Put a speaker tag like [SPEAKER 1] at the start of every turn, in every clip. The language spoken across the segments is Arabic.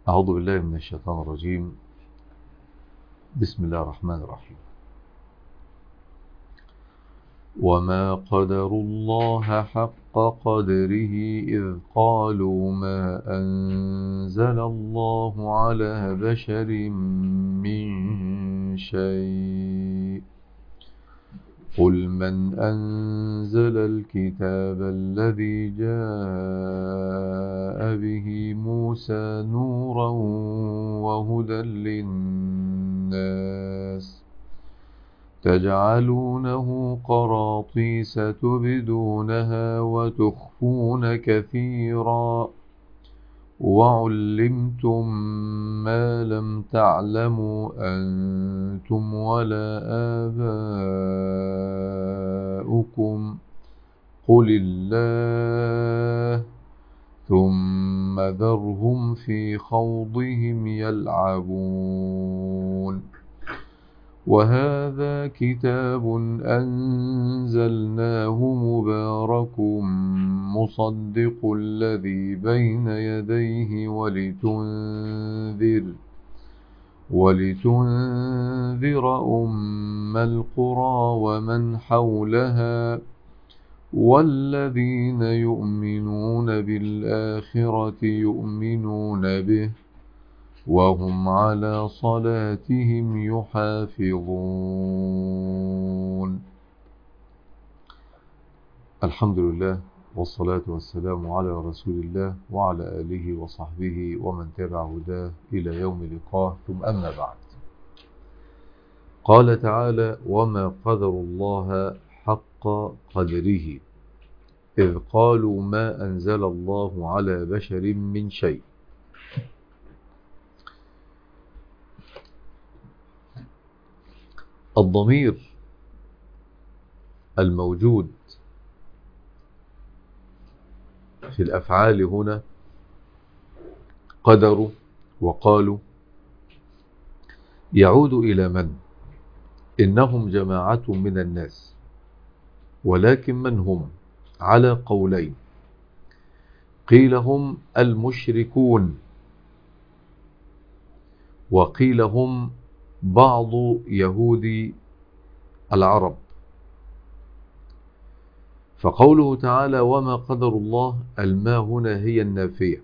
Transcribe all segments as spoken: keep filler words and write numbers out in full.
[SPEAKER 1] أعوذ بالله من الشيطان الرجيم. بسم الله الرحمن الرحيم. وما قدروا الله حق قدره إذ قالوا ما أنزل الله على بشر من شيء قل من أنزل الكتاب الذي جاء به موسى نورا وهدى للناس تجعلونه قراطيس تبدونها وتخفون كثيرا وعلمتم ما لم تعلموا أنتم ولا آباؤكم قل الله ثم ذرهم في خوضهم يلعبون. وهذا كتاب أنزلناه مبارك مصدق الذي بين يديه ولتنذر ولتنذر أم القرى ومن حولها والذين يؤمنون بالآخرة يؤمنون به وهم على صلاتهم يحافظون. الحمد لله والصلاة والسلام على رسول الله وعلى آله وصحبه ومن تبع هداه إلى يوم لقاه، ثم أما بعد. قال تعالى: وما قدر الله حق قدره إذ قالوا ما أنزل الله على بشر من شيء. الضمير الموجود في الأفعال هنا قدروا وقالوا يعود إلى من؟ إنهم جماعة من الناس، ولكن من هم؟ على قولين. قيل هم المشركون، وقيل هم بعض يهود العرب. فقوله تعالى وما قدر الله، الماء هنا هي النافية،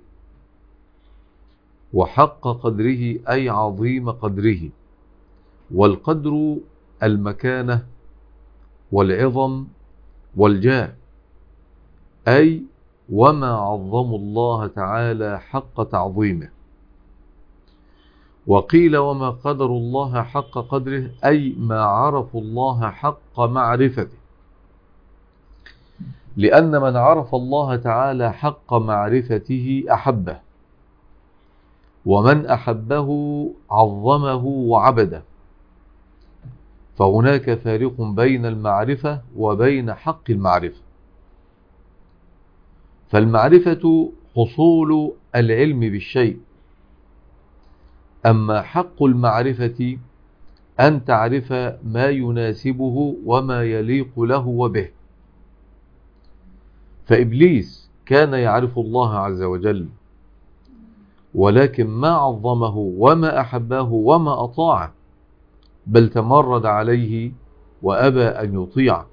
[SPEAKER 1] وحق قدره أي عظيم قدره، والقدر المكانة والعظم والجاه، أي وما عظموا الله تعالى حق تعظيمه. وقيل وما قدر الله حق قدره أي ما عرفوا الله حق معرفته، لأن من عرف الله تعالى حق معرفته أحبه، ومن أحبه عظمه وعبده. فهناك فارق بين المعرفة وبين حق المعرفة. فالمعرفة حصول العلم بالشيء، أما حق المعرفة أن تعرف ما يناسبه وما يليق له وبه. فإبليس كان يعرف الله عز وجل، ولكن ما عظمه وما أحبه وما أطاعه، بل تمرد عليه وأبى أن يطيع.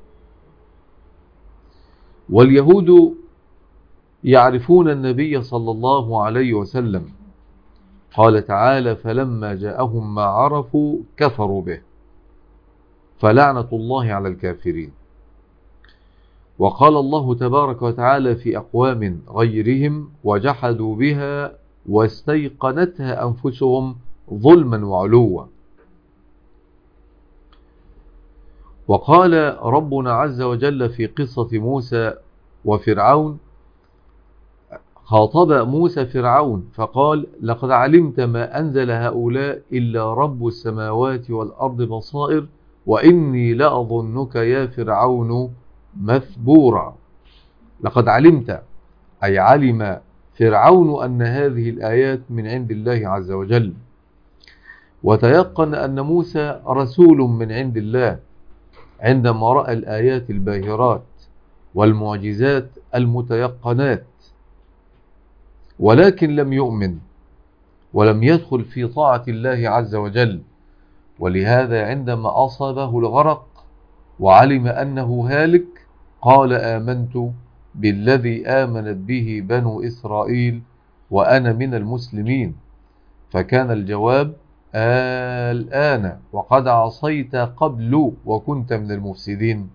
[SPEAKER 1] واليهود يعرفون النبي صلى الله عليه وسلم، قال تعالى فلما جاءهم ما عرفوا كفروا به فلعنة الله على الكافرين. وقال الله تبارك وتعالى في أقوام غيرهم وجحدوا بها واستيقنتها أنفسهم ظلما وعلوا. وقال ربنا عز وجل في قصة موسى وفرعون، خاطب موسى فرعون فقال لقد علمت ما أنزل هؤلاء إلا رب السماوات والأرض بصائر وإني لأظنك يا فرعون مثبورا. لقد علمت أي علم فرعون أن هذه الآيات من عند الله عز وجل، وتيقن أن موسى رسول من عند الله عندما رأى الآيات الباهرات والمعجزات المتيقنات، ولكن لم يؤمن ولم يدخل في طاعة الله عز وجل. ولهذا عندما أصابه الغرق وعلم أنه هالك قال آمنت بالذي آمنت به بنو إسرائيل وأنا من المسلمين. فكان الجواب الآن وقد عصيت قبل وكنت من المفسدين.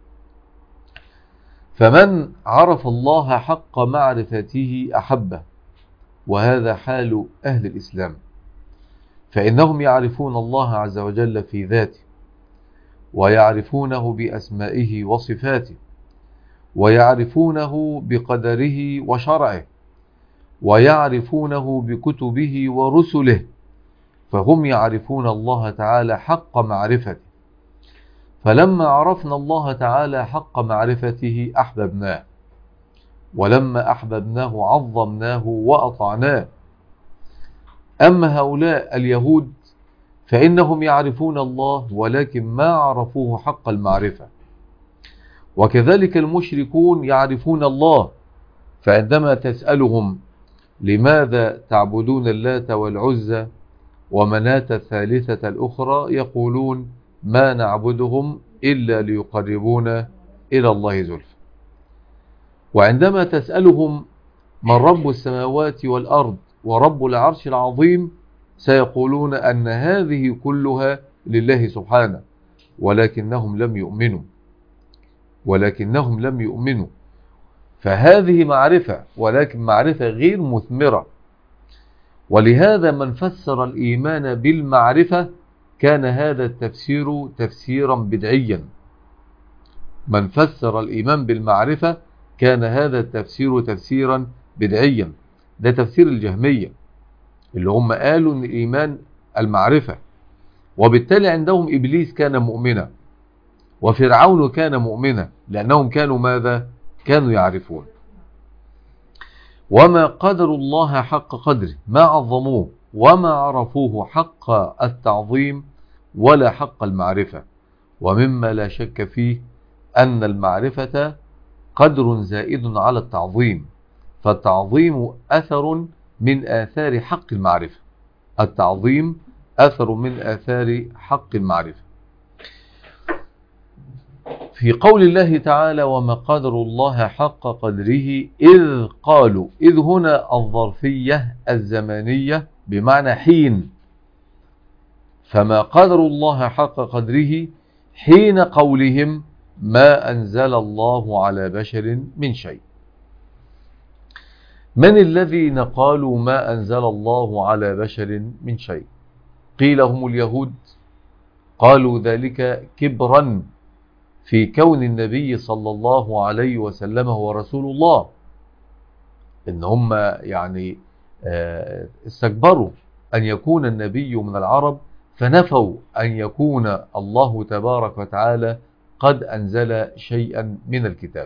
[SPEAKER 1] فمن عرف الله حق معرفته أحبه، وهذا حال أهل الإسلام، فإنهم يعرفون الله عز وجل في ذاته، ويعرفونه بأسمائه وصفاته، ويعرفونه بقدره وشرعه، ويعرفونه بكتبه ورسله، فهم يعرفون الله تعالى حق معرفته. فلما عرفنا الله تعالى حق معرفته أحببناه، ولما أحببناه عظمناه وأطعناه. أما هؤلاء اليهود فإنهم يعرفون الله ولكن ما عرفوه حق المعرفة، وكذلك المشركون يعرفون الله، فعندما تسألهم لماذا تعبدون اللات والعزى ومناة الثالثة الأخرى يقولون ما نعبدهم إلا ليقربونا إلى الله زلفى. وعندما تسألهم من رب السماوات والأرض ورب العرش العظيم سيقولون أن هذه كلها لله سبحانه، ولكنهم لم يؤمنوا ولكنهم لم يؤمنوا فهذه معرفة، ولكن معرفة غير مثمرة. ولهذا من فسر الإيمان بالمعرفة كان هذا التفسير تفسيرا بدعيا. من فسر الإيمان بالمعرفة كان هذا التفسير تفسيرا بدعيا. ده تفسير الجهمية اللي هم قالوا ان الإيمان المعرفة، وبالتالي عندهم إبليس كان مؤمنا وفرعون كان مؤمنا، لأنهم كانوا ماذا؟ كانوا يعرفون. وما قدروا الله حق قدره، ما عظموه وما عرفوه حق التعظيم ولا حق المعرفة. ومما لا شك فيه أن المعرفة قدر زائد على التعظيم، فالتعظيم أثر من آثار حق المعرفة. التعظيم أثر من آثار حق المعرفة. في قول الله تعالى وما قدر الله حق قدره إذ قالوا، إذ هنا الظرفية الزمانية بمعنى حين، فما قدر الله حق قدره حين قولهم ما أنزل الله على بشر من شيء. من الذين قالوا ما أنزل الله على بشر من شيء؟ قيل هم اليهود، قالوا ذلك كبرا في كون النبي صلى الله عليه وسلم هو رسول الله، إن هم يعني استكبروا أن يكون النبي من العرب، فنفوا أن يكون الله تبارك وتعالى قد أنزل شيئا من الكتاب.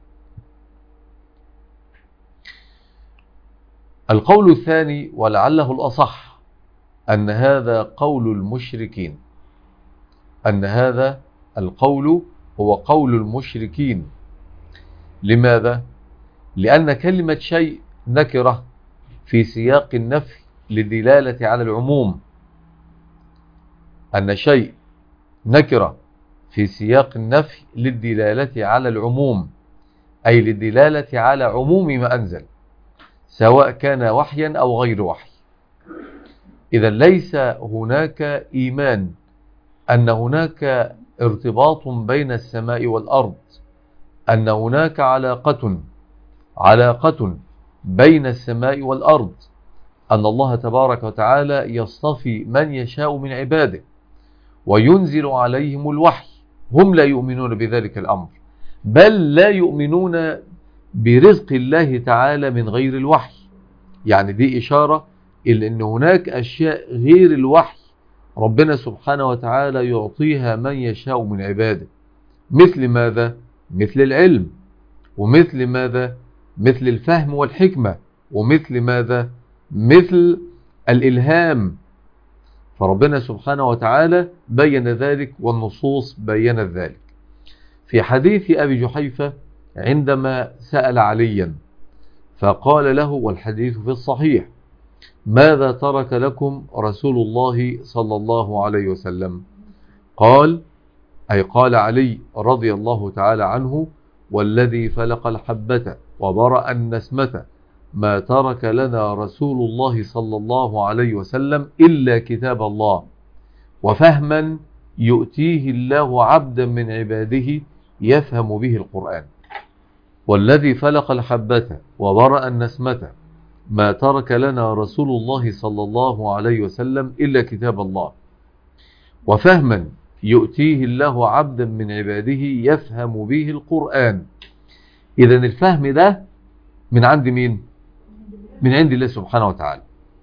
[SPEAKER 1] القول الثاني ولعله الأصح أن هذا قول المشركين، أن هذا القول هو قول المشركين. لماذا؟ لأن كلمة شيء نكرة في سياق النفي للدلالة على العموم. أن شيء نكرة في سياق النفي للدلالة على العموم، أي للدلالة على عموم ما أنزل سواء كان وحيا أو غير وحي. إذا ليس هناك إيمان أن هناك ارتباط بين السماء والأرض، أن هناك علاقة علاقة بين السماء والأرض، أن الله تبارك وتعالى يصطفي من يشاء من عباده وينزل عليهم الوحي. هم لا يؤمنون بذلك الأمر، بل لا يؤمنون برزق الله تعالى من غير الوحي. يعني دي إشارة إلى أن هناك أشياء غير الوحي ربنا سبحانه وتعالى يعطيها من يشاء من عباده. مثل ماذا؟ مثل العلم، ومثل ماذا؟ مثل الفهم والحكمة، ومثل ماذا؟ مثل الإلهام. فربنا سبحانه وتعالى بين ذلك والنصوص بيّنت ذلك. في حديث أبي جحيفة عندما سأل عليا فقال له، والحديث في الصحيح، ماذا ترك لكم رسول الله صلى الله عليه وسلم؟ قال أي قال علي رضي الله تعالى عنه: والذي فلق الحبة وبرأ النسمة ما ترك لنا رسول الله صلى الله عليه وسلم إلا كتاب الله وفهما يؤتيه الله عبدا من عباده يفهم به القرآن. والذي فلق الحبة وبرأ النسمة ما ترك لنا رسول الله صلى الله عليه وسلم إلا كتاب الله وفهما يؤتيه الله عبدا من عباده يفهم به القرآن. إذن الفهم ده من عند مين؟ من عند الله سبحانه وتعالى.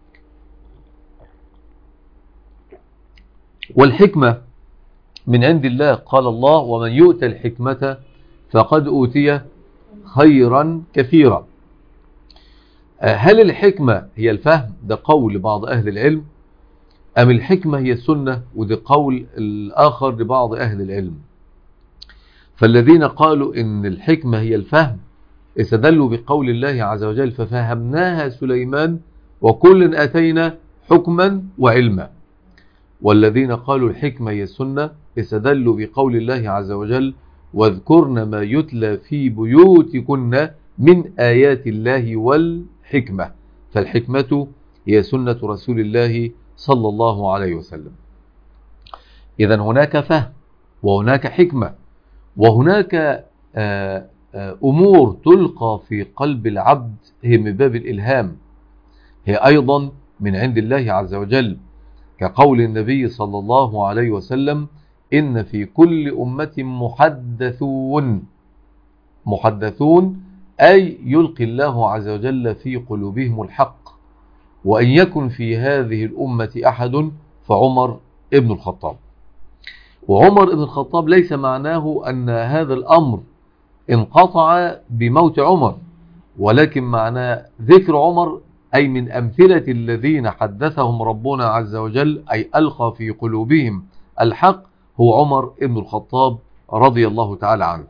[SPEAKER 1] والحكمة من عند الله، قال الله: ومن يؤت الحكمة فقد أوتي خيرا كثيرا. هل الحكمة هي الفهم؟ ده قول بعض أهل العلم. أم الحكمة هي السنة؟ وده قول الآخر لبعض أهل العلم. فالذين قالوا إن الحكمة هي الفهم استدلوا بقول الله عز وجل: ففهمناها سليمان وكل أتينا حكما وعلما. والذين قالوا الحكمة هي السنة استدلوا بقول الله عز وجل: واذكرن ما يتلى في بيوتكن من آيات الله والحكمة. فالحكمة هي سنة رسول الله صلى الله عليه وسلم. إذن هناك فهم وهناك حكمة وهناك أمور تلقى في قلب العبد هي من باب الإلهام، هي أيضا من عند الله عز وجل، كقول النبي صلى الله عليه وسلم: إن في كل أمة محدثون. محدثون أي يلقي الله عز وجل في قلوبهم الحق. وإن يكن في هذه الأمة أحد فعمر ابن الخطاب. وعمر ابن الخطاب ليس معناه أن هذا الأمر انقطع بموت عمر، ولكن معناه ذكر عمر أي من أمثلة الذين حدثهم ربنا عز وجل، أي ألقى في قلوبهم الحق، هو عمر ابن الخطاب رضي الله تعالى عنه.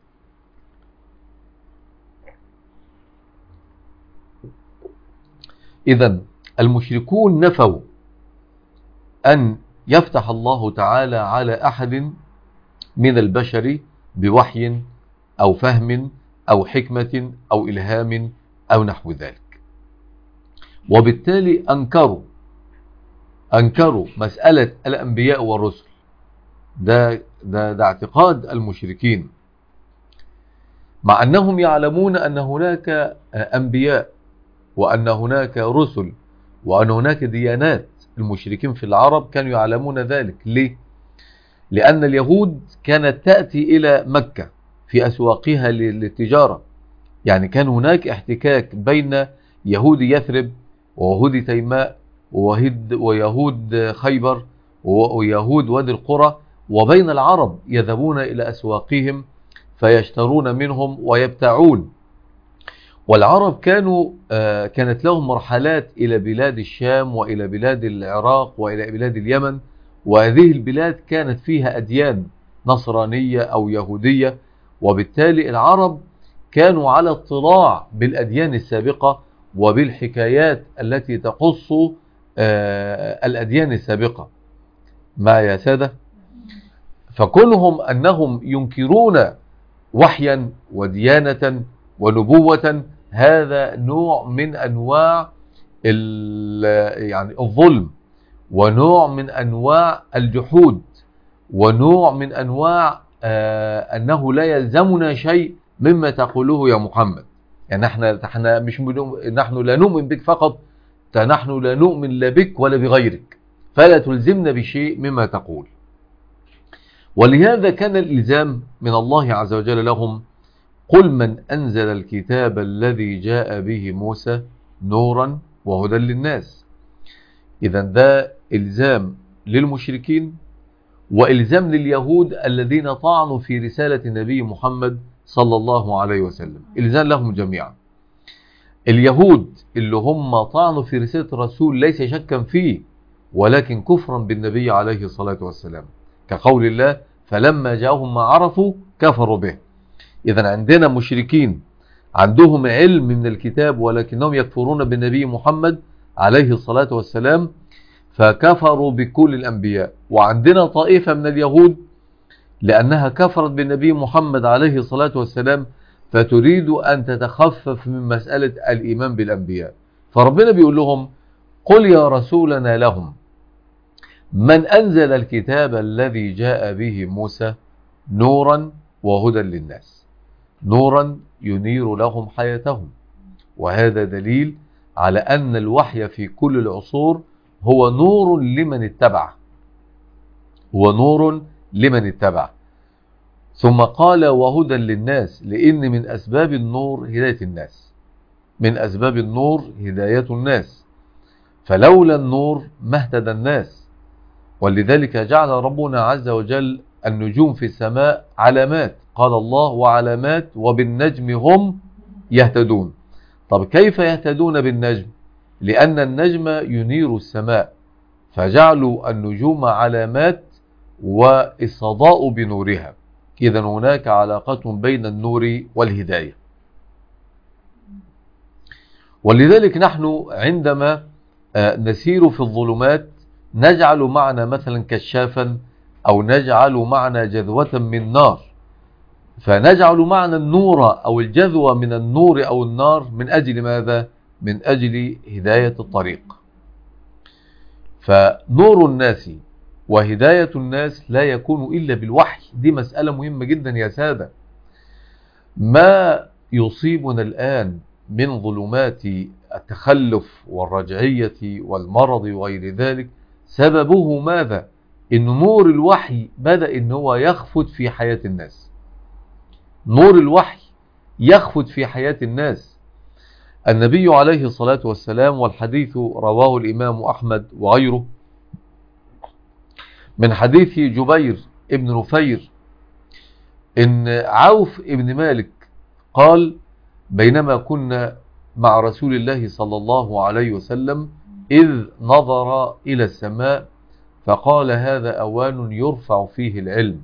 [SPEAKER 1] إذن المشركون نفوا أن يفتح الله تعالى على أحد من البشر بوحي أو فهم أو حكمة أو إلهام أو نحو ذلك، وبالتالي أنكروا أنكروا مسألة الأنبياء والرسل. ده, ده, ده اعتقاد المشركين، مع أنهم يعلمون أن هناك أنبياء وأن هناك رسل وأن هناك ديانات. المشركين في العرب كانوا يعلمون ذلك. ليه؟ لأن اليهود كانت تأتي إلى مكة في أسواقها للتجارة، يعني كان هناك احتكاك بين يهود يثرب ويهود تيماء ويهود خيبر ويهود وادي القرى، وبين العرب يذهبون إلى أسواقهم فيشترون منهم ويبتاعون. والعرب كانوا كانت لهم مرحلات إلى بلاد الشام وإلى بلاد العراق وإلى بلاد اليمن، وهذه البلاد كانت فيها أديان نصرانية أو يهودية، وبالتالي العرب كانوا على اطلاع بالأديان السابقة وبالحكايات التي تقص الأديان السابقة. ما يا سادة؟ فكونهم أنهم ينكرون وحيا وديانة ونبوة، هذا نوع من أنواع يعني الظلم، ونوع من أنواع الجحود، ونوع من أنواع آه أنه لا يلزمنا شيء مما تقوله يا محمد. يعني نحن, نحن, مش نحن لا نؤمن بك فقط، نحن لا نؤمن لا بك ولا بغيرك، فلا تلزمنا بشيء مما تقول. ولهذا كان الإلزام من الله عز وجل لهم: قل من أنزل الكتاب الذي جاء به موسى نورا وهدى للناس. إذن ده إلزام للمشركين وإلزام لليهود الذين طعنوا في رسالة النبي محمد صلى الله عليه وسلم، إلزام لهم جميعا. اليهود اللي هم طعنوا في رسالة الرسول ليس شكا فيه، ولكن كفرا بالنبي عليه الصلاة والسلام، كقول الله: فلما جاءهم ما عرفوا كفروا به. إذن عندنا مشركين عندهم علم من الكتاب ولكنهم يكفرون بالنبي محمد، عليه الصلاة والسلام فكفروا بكل الأنبياء. وعندنا طائفة من اليهود لأنها كفرت بالنبي محمد عليه الصلاة والسلام فتريد أن تتخفف من مسألة الإيمان بالأنبياء. فربنا بيقول لهم قل يا رسولنا لهم من أنزل الكتاب الذي جاء به موسى نورا وهدى للناس. نورا ينير لهم حياتهم، وهذا دليل على أن الوحي في كل العصور هو نور لمن اتبع، هو نور لمن اتبع. ثم قال وهدى للناس، لأن من أسباب النور هداية الناس، من أسباب النور هداية الناس، فلولا النور ما اهتدى الناس. ولذلك جعل ربنا عز وجل النجوم في السماء علامات، قال الله وعلامات وبالنجم هم يهتدون. طب كيف يهتدون بالنجم؟ لأن النجم ينير السماء، فجعلوا النجوم علامات والصداء بنورها. إذن هناك علاقة بين النور والهداية. ولذلك نحن عندما نسير في الظلمات نجعل معنا مثلا كشافا أو نجعل معنا جذوة من نار، فنجعل معنا النور أو الجذوة من النور أو النار من أجل ماذا؟ من أجل هداية الطريق. فنور الناس وهداية الناس لا يكون إلا بالوحي. دي مسألة مهمة جدا يا سادة. ما يصيبنا الآن من ظلمات التخلف والرجعية والمرض وغير ذلك سببه ماذا؟ إن نور الوحي بدأ إن هو يخفت في حياة الناس. نور الوحي يخفت في حياة الناس. النبي عليه الصلاة والسلام، والحديث رواه الإمام أحمد وغيره من حديث جبير ابن نفير إن عوف ابن مالك قال بينما كنا مع رسول الله صلى الله عليه وسلم إذ نظر إلى السماء فقال هذا أوان يرفع فيه العلم.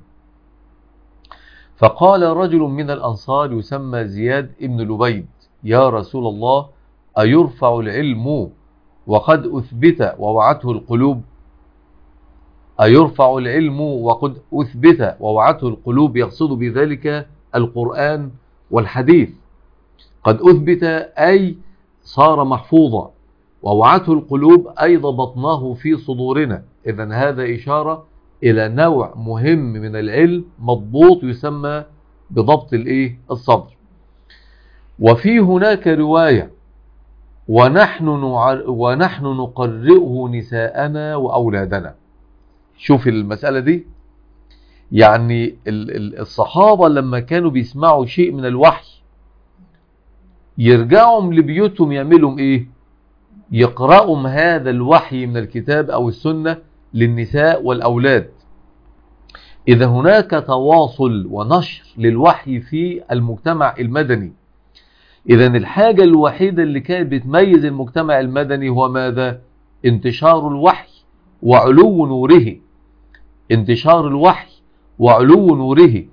[SPEAKER 1] فقال رجل من الأنصار يسمى زياد ابن لبيد يا رسول الله أيرفع العلم وقد أثبت ووعته القلوب؟ أيرفع العلم وقد أثبت ووعته القلوب، يقصد بذلك القرآن والحديث. قد أثبت أي صار محفوظا، ووعته القلوب أي ضبطناه في صدورنا. إذن هذا إشارة إلى نوع مهم من العلم مضبوط يسمى بضبط الإيه؟ الصدر. وفي هناك رواية ونحن, نعر ونحن نقرئه نساءنا وأولادنا. شوف المسألة دي، يعني الصحابة لما كانوا بيسمعوا شيء من الوحي يرجعوا لبيوتهم يعملوا إيه؟ يقرأوا هذا الوحي من الكتاب أو السنة للنساء والأولاد. إذا هناك تواصل ونشر للوحي في المجتمع المدني. إذا الحاجة الوحيدة اللي كانت بتميز المجتمع المدني هو ماذا؟ انتشار الوحي وعلو نوره. انتشار الوحي وعلو نوره.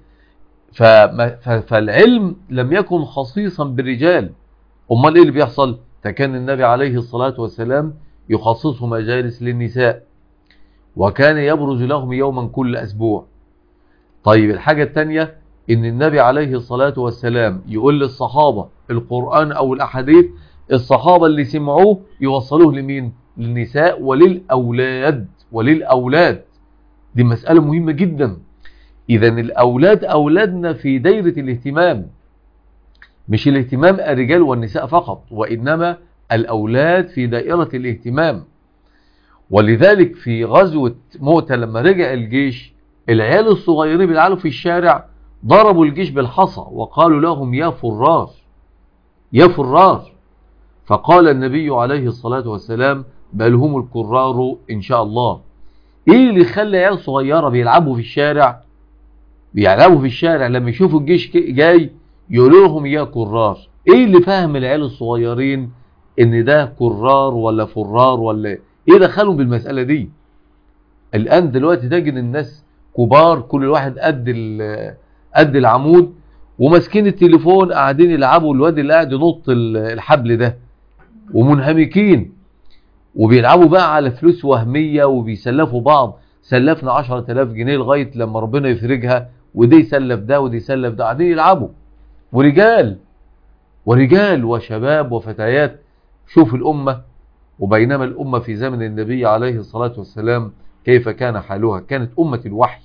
[SPEAKER 1] فالعلم لم يكن خصيصا بالرجال. أمال إيه اللي بيحصل؟ فكان النبي عليه الصلاة والسلام يخصصه مجالس للنساء، وكان يبرز لهم يوما كل أسبوع. طيب الحاجة الثانية إن النبي عليه الصلاة والسلام يقول للصحابة القرآن أو الأحاديث، الصحابة اللي سمعوه يوصلوه لمين؟ للنساء وللأولاد. وللأولاد دي مسألة مهمة جدا. إذا الأولاد أولادنا في دائرة الاهتمام، مش الاهتمام الرجال والنساء فقط، وإنما الأولاد في دائرة الاهتمام. ولذلك في غزوة موتى لما رجع الجيش العيال الصغيرين بيلعبوا في الشارع ضربوا الجيش بالحصى وقالوا لهم يا فرار يا فرار. فقال النبي عليه الصلاة والسلام بل هم الكرار إن شاء الله. إيه اللي خلى عيال صغيرة بيلعبوا في الشارع بيلعبوا في الشارع لما يشوفوا الجيش جاي يقولوا لهم يا كرار؟ إيه اللي فهم العيال الصغيرين إن ده كرار ولا فرار ولا إيه دخلهم بالمسألة دي؟ الآن دلوقتي تجد الناس كبار كل واحد قد قد العمود وماسكين التليفون قاعدين يلعبوا، الواد اللي قاعد ينط الحبل ده ومنهمكين. وبيلعبوا بقى على فلوس وهمية وبيسلفوا بعض، سلفنا عشرة آلاف جنيه لغاية لما ربنا يفرجها، وده يسلف ده وده يسلف ده، قاعدين يلعبوا، ورجال ورجال وشباب وفتيات. شوف الأمة، وبينما الأمة في زمن النبي عليه الصلاة والسلام كيف كان حالها؟ كانت أمة الوحي.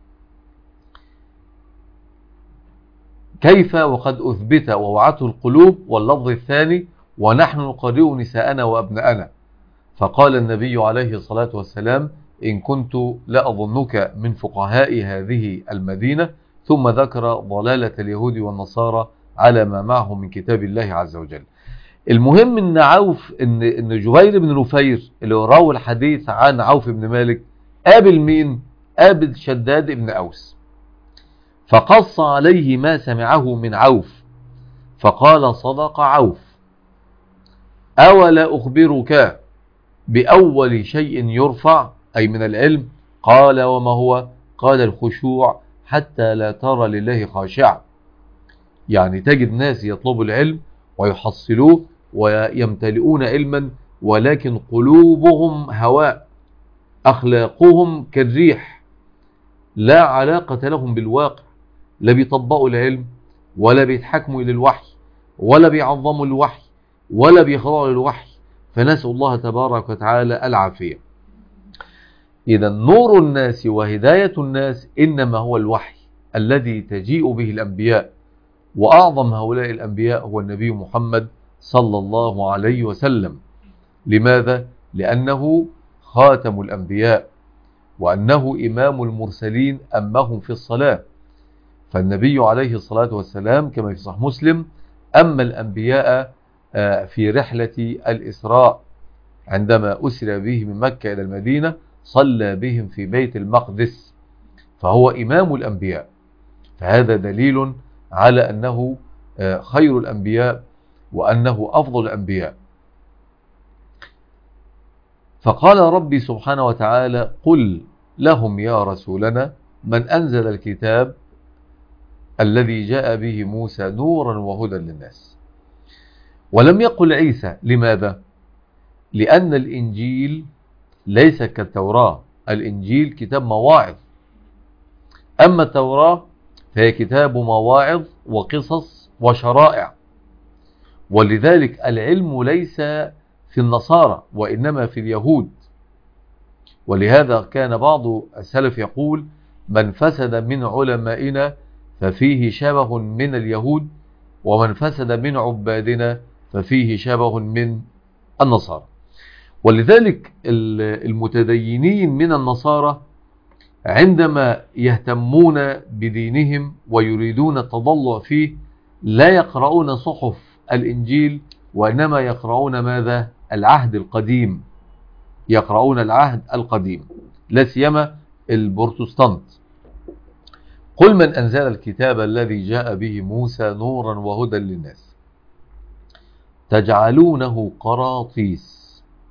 [SPEAKER 1] كيف وقد أثبت ووعته القلوب، واللفظ الثاني ونحن نقرئ نساءنا وأبناءنا. فقال النبي عليه الصلاة والسلام إن كنت لأظنك من فقهاء هذه المدينة، ثم ذكر ضلالة اليهود والنصارى على ما معهم من كتاب الله عز وجل. المهم ان عوف ان ان جبير بن نفير اللي راوي الحديث عن عوف بن مالك قابل مين؟ قابل شداد بن أوس، فقص عليه ما سمعه من عوف، فقال صدق عوف، أولا أخبرك بأول شيء يرفع أي من العلم؟ قال وما هو؟ قال الخشوع حتى لا ترى لله خاشعا. يعني تجد ناس يطلبوا العلم ويحصلوه ويمتلئون علما، ولكن قلوبهم هواء، أخلاقهم كالريح، لا علاقة لهم بالواقع، لا بيطبقوا العلم ولا بيتحكموا إلى الوحي ولا بيعظموا الوحي ولا بيخضعوا للوحي. فنسأل الله تبارك وتعالى العافية. إذا نور الناس وهداية الناس إنما هو الوحي الذي تجيء به الأنبياء، وأعظم هؤلاء الأنبياء هو النبي محمد صلى الله عليه وسلم. لماذا؟ لأنه خاتم الأنبياء، وأنه إمام المرسلين أمهم في الصلاة. فالنبي عليه الصلاة والسلام كما في صحيح مسلم أما الأنبياء في رحلة الإسراء عندما أسرى به من مكة إلى المدينة، صلى بهم في بيت المقدس، فهو إمام الأنبياء. فهذا دليل على أنه خير الأنبياء وأنه أفضل الأنبياء. فقال ربي سبحانه وتعالى قل لهم يا رسولنا من أنزل الكتاب الذي جاء به موسى نورا وهدى للناس. ولم يقل عيسى. لماذا؟ لأن الإنجيل ليس كالتوراة، الإنجيل كتاب مواعظ، أما التوراة فهي كتاب مواعظ وقصص وشرائع. ولذلك العلم ليس في النصارى وإنما في اليهود. ولهذا كان بعض السلف يقول من فسد من علمائنا ففيه شبه من اليهود، ومن فسد من عبادنا ففيه شبه من النصارى. ولذلك المتدينين من النصارى عندما يهتمون بدينهم ويريدون التضلع فيه لا يقرؤون صحف الإنجيل، وإنما يقرؤون ماذا؟ العهد القديم، يقرؤون العهد القديم، لا سيما البروتستانت. قل من أنزل الكتاب الذي جاء به موسى نورا وهدى للناس تجعلونه قراطيس.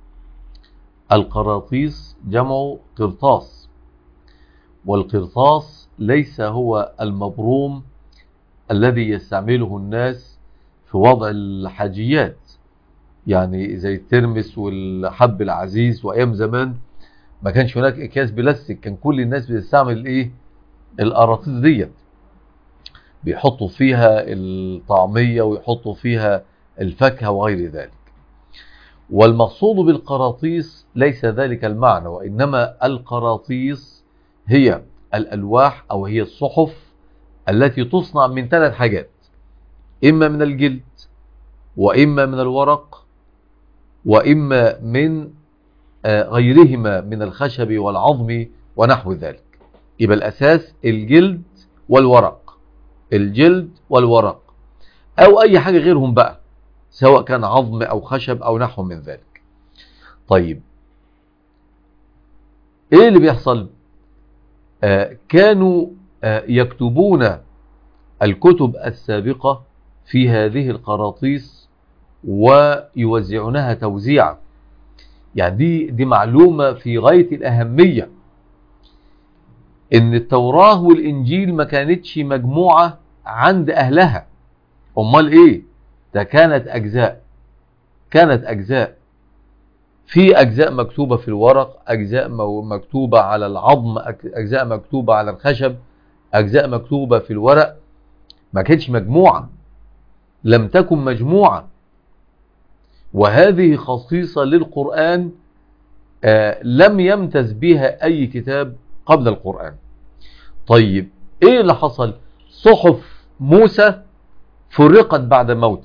[SPEAKER 1] القراطيس جمع قرطاس، والقرطاس ليس هو المبروم الذي يستعمله الناس في وضع الحاجيات، يعني زي الترمس والحب العزيز. وأيام زمان ما كانش هناك أكياس بلاستيك، كان كل الناس بتستعمل إيه؟ القراطيس ديت، بيحطوا فيها الطعمية ويحطوا فيها الفاكهة وغير ذلك. والمقصود بالقراطيس ليس ذلك المعنى، وإنما القراطيس هي الألواح أو هي الصحف التي تصنع من ثلاث حاجات: إما من الجلد، وإما من الورق، وإما من غيرهما من الخشب والعظم ونحو ذلك. يبقى الأساس الجلد والورق، الجلد والورق، أو أي حاجة غيرهم بقى، سواء كان عظم أو خشب أو نحو من ذلك. طيب إيه اللي بيحصل؟ آه كانوا آه يكتبون الكتب السابقة في هذه القراطيس ويوزعونها توزيعا. يعني دي, دي معلومة في غاية الأهمية، إن التوراة والإنجيل ما كانتش مجموعة عند أهلها، أمال إيه؟ ده كانت أجزاء، كانت أجزاء في أجزاء مكتوبة في الورق، أجزاء مكتوبة على العظم، أجزاء مكتوبة على الخشب، أجزاء مكتوبة في الورق. ما كانتش مجموعة، لم تكن مجموعة. وهذه خصيصة للقرآن آه لم يمتز بها أي كتاب قبل القرآن. طيب إيه اللي حصل؟ صحف موسى فرقت بعد موته،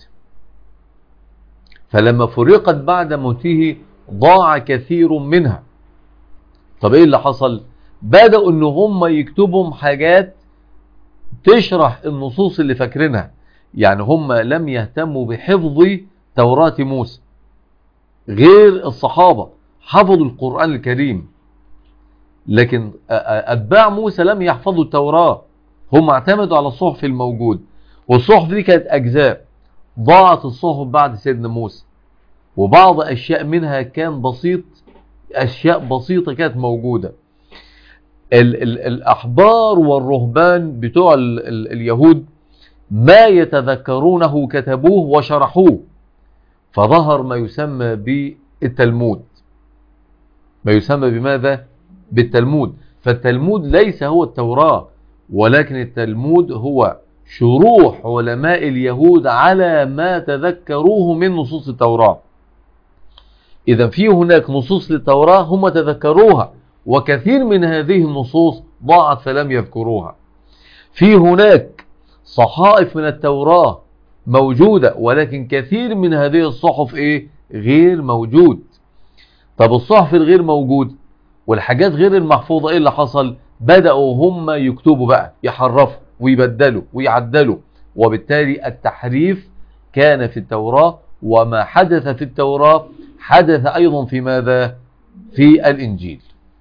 [SPEAKER 1] فلما فرقت بعد موته ضاع كثير منها. طب إيه اللي حصل؟ بدأوا إن هم يكتبوا حاجات تشرح النصوص اللي فاكرينها. يعني هم لم يهتموا بحفظ توراة موسى، غير الصحابة حفظوا القرآن الكريم، لكن أتباع موسى لم يحفظوا التوراة، هم اعتمدوا على الصحف الموجود، والصحف دي كانت أجزاء. ضاعت الصحف بعد سيدنا موسى، وبعض أشياء منها كان بسيط، أشياء بسيطة كانت موجودة. ال ال الأحبار والرهبان بتوع ال ال اليهود ما يتذكرونه كتبوه وشرحوه، فظهر ما يسمى بالتلمود. ما يسمى بماذا؟ بالتلمود. فالتلمود ليس هو التوراة، ولكن التلمود هو شروح علماء اليهود على ما تذكروه من نصوص التوراة. إذا في هناك نصوص للتوراة هم تذكروها، وكثير من هذه النصوص ضاعت فلم يذكروها. في هناك صحائف من التوراة موجودة، ولكن كثير من هذه الصحف إيه؟ غير موجود. طب الصحف الغير موجود والحاجات غير المحفوظة إيه اللي حصل؟ بدأوا هم يكتبوا بقى، يحرفوا ويبدلوا ويعدلوا، وبالتالي التحريف كان في التوراة، وما حدث في التوراة حدث أيضا في ماذا؟ في الإنجيل.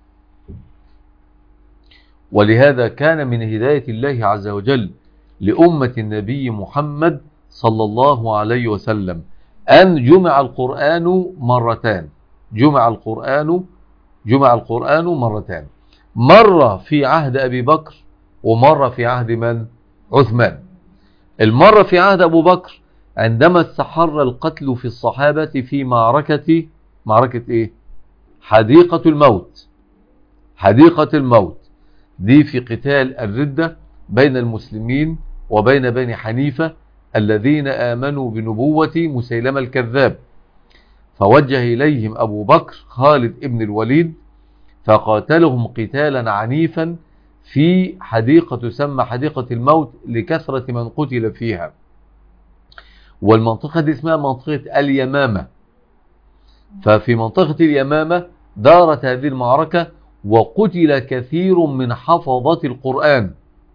[SPEAKER 1] ولهذا كان من هداية الله عز وجل لأمة النبي محمد صلى الله عليه وسلم أن جمع القرآن مرتان. جمع القرآن جمع القرآن مرتان، مرة في عهد أبي بكر، ومرة في عهد من؟ عثمان. المرة في عهد أبو بكر عندما استحر القتل في الصحابة في معركة معركة إيه؟ حديقة الموت. حديقة الموت دي في قتال الردة بين المسلمين وبين بني حنيفة الذين آمنوا بنبوة مسيلمة الكذاب. فوجه إليهم أبو بكر خالد ابن الوليد فقاتلهم قتالا عنيفا في حديقة تسمى حديقة الموت لكثرة من قتل فيها. والمنطقة دي اسمها منطقة اليمامة. ففي منطقة اليمامة دارت هذه المعركة، وقتل كثير من حفظة القرآن.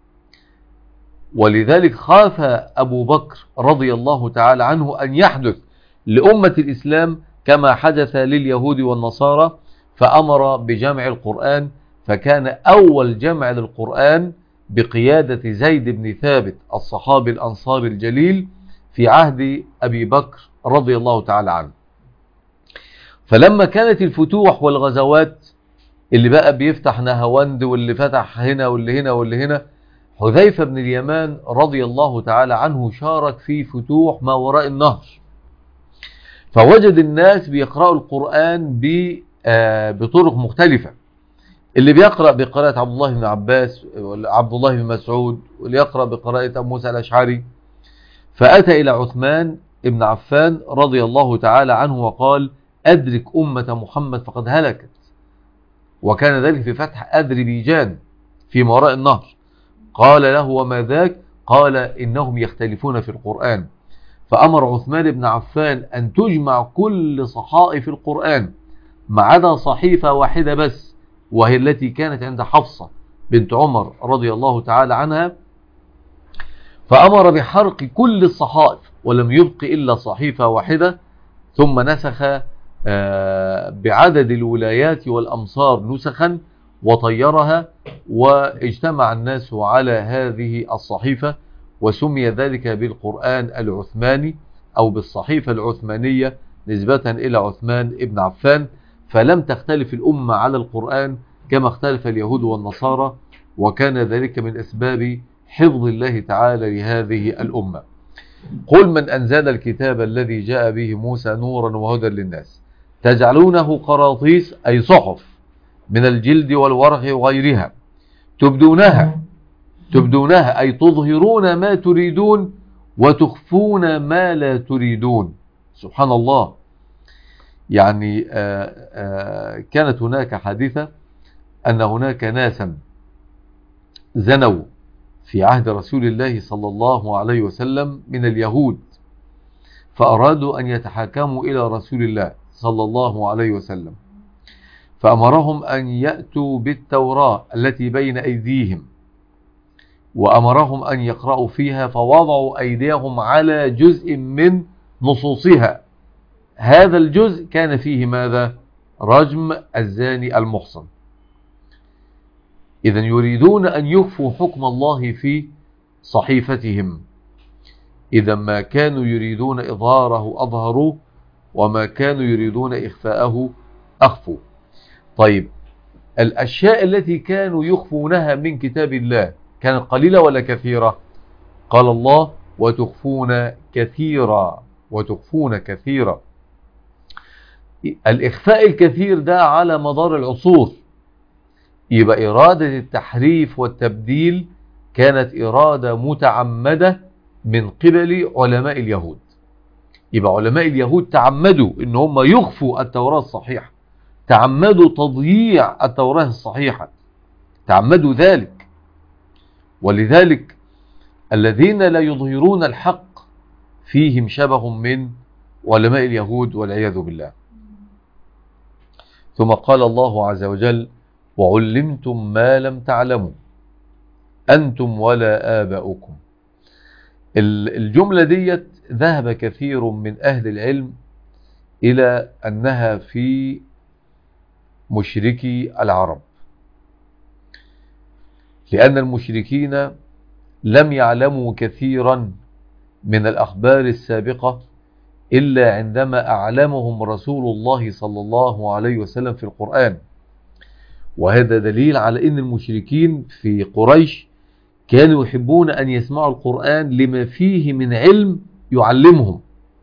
[SPEAKER 1] ولذلك خاف أبو بكر رضي الله تعالى عنه أن يحدث لأمة الإسلام كما حدث لليهود والنصارى، فأمر بجمع القرآن. فكان أول جمع للقرآن بقيادة زيد بن ثابت الصحابي الأنصاري الجليل في عهد أبي بكر رضي الله تعالى عنه. فلما كانت الفتوح والغزوات، اللي بقى بيفتح نهاوند واللي فتح هنا واللي هنا واللي هنا، حذيفة بن اليمان رضي الله تعالى عنه شارك في فتوح ما وراء النهر. فوجد الناس بيقرأوا القرآن بطرق مختلفة، اللي بيقرأ بقراءة عبد الله بن عباس وعبد الله بن مسعود، واللي يقرأ بقراءة أبو موسى الأشعري. فأتى إلى عثمان بن عفان رضي الله تعالى عنه وقال: أدرك أمة محمد فقد هلكت. وكان ذلك في فتح أذربيجان في وراء النهر. قال له: وما ذاك؟ قال: إنهم يختلفون في القرآن. فأمر عثمان بن عفان أن تجمع كل صحائف القرآن ما عدا صحيفة واحدة بس، وهي التي كانت عند حفصة بنت عمر رضي الله تعالى عنها. فأمر بحرق كل الصحائف ولم يبق إلا صحيفة واحدة، ثم نسخ بعدد الولايات والأمصار نسخا وطيرها، واجتمع الناس على هذه الصحيفة، وسمي ذلك بالقرآن العثماني أو بالصحيفة العثمانية نسبة إلى عثمان بن عفان. فلم تختلف الأمة على القرآن كما اختلف اليهود والنصارى، وكان ذلك من أسباب حفظ الله تعالى لهذه الأمة. قل: من أنزل الكتاب الذي جاء به موسى نورا وهدى للناس. تجعلونه قراطيس أي صحف من الجلد والورق وغيرها تبدونها تبدونها أي تظهرون ما تريدون وتخفون ما لا تريدون. سبحان الله. يعني آآ آآ كانت هناك حادثة أن هناك ناسا زنوا في عهد رسول الله صلى الله عليه وسلم من اليهود، فأرادوا أن يتحاكموا إلى رسول الله صلى الله عليه وسلم، فأمرهم أن يأتوا بالتوراة التي بين أيديهم، وأمرهم أن يقرأوا فيها، فوضعوا أيديهم على جزء من نصوصها. هذا الجزء كان فيه ماذا؟ رجم الزاني المحصن. إذن يريدون أن يخفوا حكم الله في صحيفتهم. إذا ما كانوا يريدون إظهاره أظهروه، وما كانوا يريدون إخفاءه أخفوا. طيب، الأشياء التي كانوا يخفونها من كتاب الله كانت قليلة ولا كثيرة؟ قال الله وتخفون كثيرا، وتخفون كثيرا. الإخفاء الكثير ده على مدار العصور، يبقى إرادة التحريف والتبديل كانت إرادة متعمدة من قبل علماء اليهود. يبقى علماء اليهود تعمدوا إن هم يخفوا التوراة الصحيحة، تعمدوا تضييع التوراة الصحيحة، تعمدوا ذلك. ولذلك الذين لا يظهرون الحق فيهم شبه من علماء اليهود والعياذ بالله. ثم قال الله عز وجل وعلمتم ما لم تعلموا أنتم ولا آباؤكم. الجملة ديت ذهب كثير من أهل العلم إلى أنها في مشركي العرب، لأن المشركين لم يعلموا كثيرا من الأخبار السابقة إلا عندما أعلمهم رسول الله صلى الله عليه وسلم في القرآن. وهذا دليل على أن المشركين في قريش كانوا يحبون أن يسمعوا القرآن لما فيه من علم يعلمهم.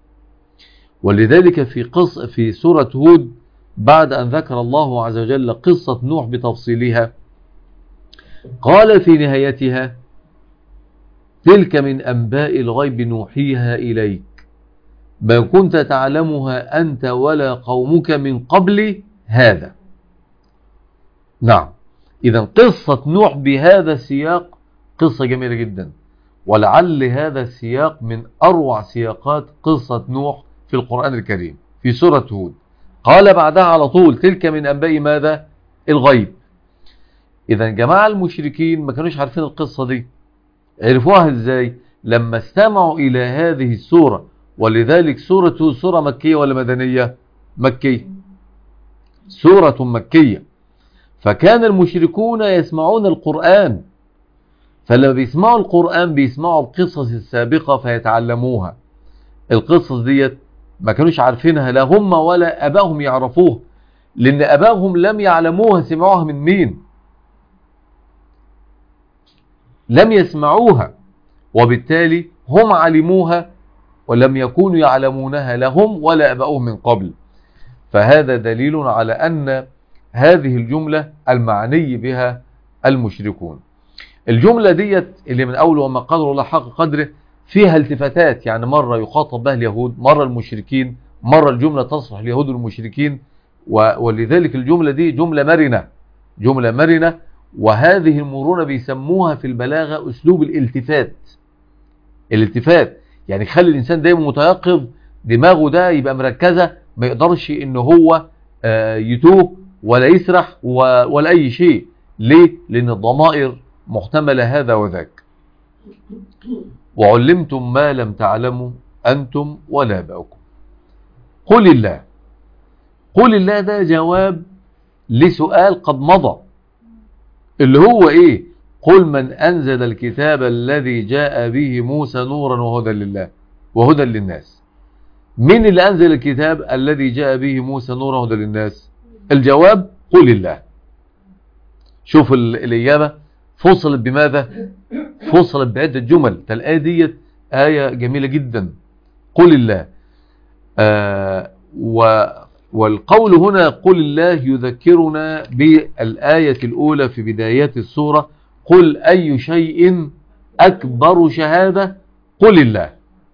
[SPEAKER 1] ولذلك في قصة في سورة هود بعد أن ذكر الله عز وجل قصة نوح بتفصيلها قال في نهايتها تلك من أنباء الغيب نوحيها إليك ما كنت تعلمها أنت ولا قومك من قبل هذا. نعم، إذن قصة نوح بهذا السياق قصة جميلة جدا، ولعل هذا السياق من أروع سياقات قصة نوح في القرآن الكريم في سورة هود. قال بعدها على طول تلك من أنباء ماذا؟ الغيب. إذن جماعة المشركين ما كانوش عارفين القصة دي، عرفوها إزاي؟ لما استمعوا إلى هذه السورة. ولذلك سورة هود سورة مكية ولا مدنية؟ مكية، سورة مكية. فكان المشركون يسمعون القرآن، فلما بيسمعوا القرآن بيسمعوا القصص السابقة فيتعلموها. القصص ديت ما كانوش عارفينها، لا هم ولا أباهم يعرفوها، لأن أباهم لم يعلموها. سمعوها من مين؟ لم يسمعوها، وبالتالي هم علموها ولم يكونوا يعلمونها لهم ولا أباهم من قبل. فهذا دليل على أن هذه الجملة المعني بها المشركون. الجملة ديت اللي من أول وما قدر الله حق قدره فيها التفاتات، يعني مرة يخاطب بها اليهود، مرة المشركين، مرة الجملة تصلح اليهود والمشركين. ولذلك الجملة دي جملة مرنة، جملة مرنة. وهذه المرونة بيسموها في البلاغة أسلوب الالتفات. الالتفات يعني خلي الإنسان دايما متيقظ، دماغه ده يبقى مركزة، ما يقدرش إن هو يتوه ولا يسرح ولا أي شيء. ليه؟ لأن الضمائر محتملة هذا وذاك. وعلمتم ما لم تعلموا أنتم ولا آباؤكم قل الله. قل الله ده جواب لسؤال قد مضى، اللي هو إيه؟ قل من أنزل الكتاب الذي جاء به موسى نورا وهدى لله وهدى للناس. من اللي أنزل الكتاب الذي جاء به موسى نورا وهدى للناس؟ الجواب قل الله. شوف الإجابة فصلت بماذا؟ فصلت بعدة جمل. الآية ديت آية جميلة جدا. قل الله. آه والقول هنا قل الله يذكرنا بالآية الأولى في بدايات السورة: قل أي شيء أكبر شهادة؟ قل الله.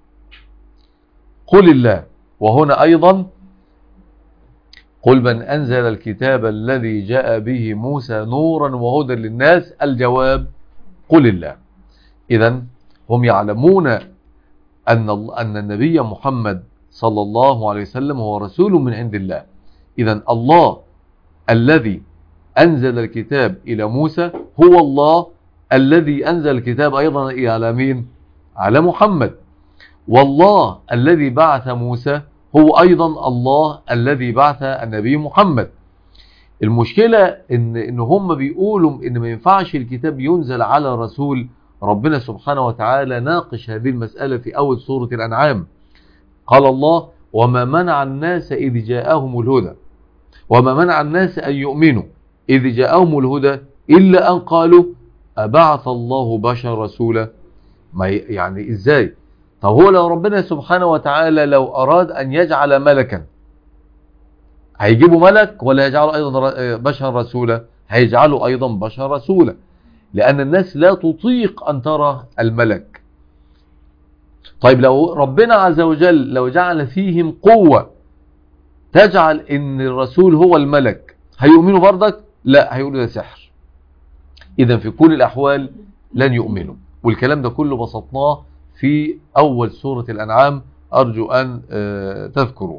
[SPEAKER 1] قل الله. وهنا أيضا: قل من أنزل الكتاب الذي جاء به موسى نورا وهدى للناس؟ الجواب: قل الله. إذن هم يعلمون أن أن النبي محمد صلى الله عليه وسلم هو رسول من عند الله. إذن الله الذي أنزل الكتاب إلى موسى هو الله الذي أنزل الكتاب أيضا على مين؟ على محمد. والله الذي بعث موسى هو أيضا الله الذي بعث النبي محمد. المشكلة إن, إن هم بيقولوا إن ما ينفعش الكتاب ينزل على رسول. ربنا سبحانه وتعالى ناقش هذه المسألة في أول سورة الأنعام. قال الله: وما منع الناس إذ جاءهم الهدى وما منع الناس أن يؤمنوا إذ جاءهم الهدى إلا أن قالوا أبعث الله بشر رسولا. ما يعني إزاي؟ طب هو لو ربنا سبحانه وتعالى لو أراد أن يجعل ملكا هيجيبوا ملك ولا يجعله أيضا بشر رسولا؟ هيجعله أيضا بشر رسولا، لأن الناس لا تطيق أن ترى الملك. طيب لو ربنا عز وجل لو جعل فيهم قوة تجعل ان الرسول هو الملك، هيؤمنوا برضك؟ لا، هيقولوا ده سحر. إذا في كل الأحوال لن يؤمنوا. والكلام ده كله بسطناه في أول سورة الأنعام، أرجو أن تذكروا.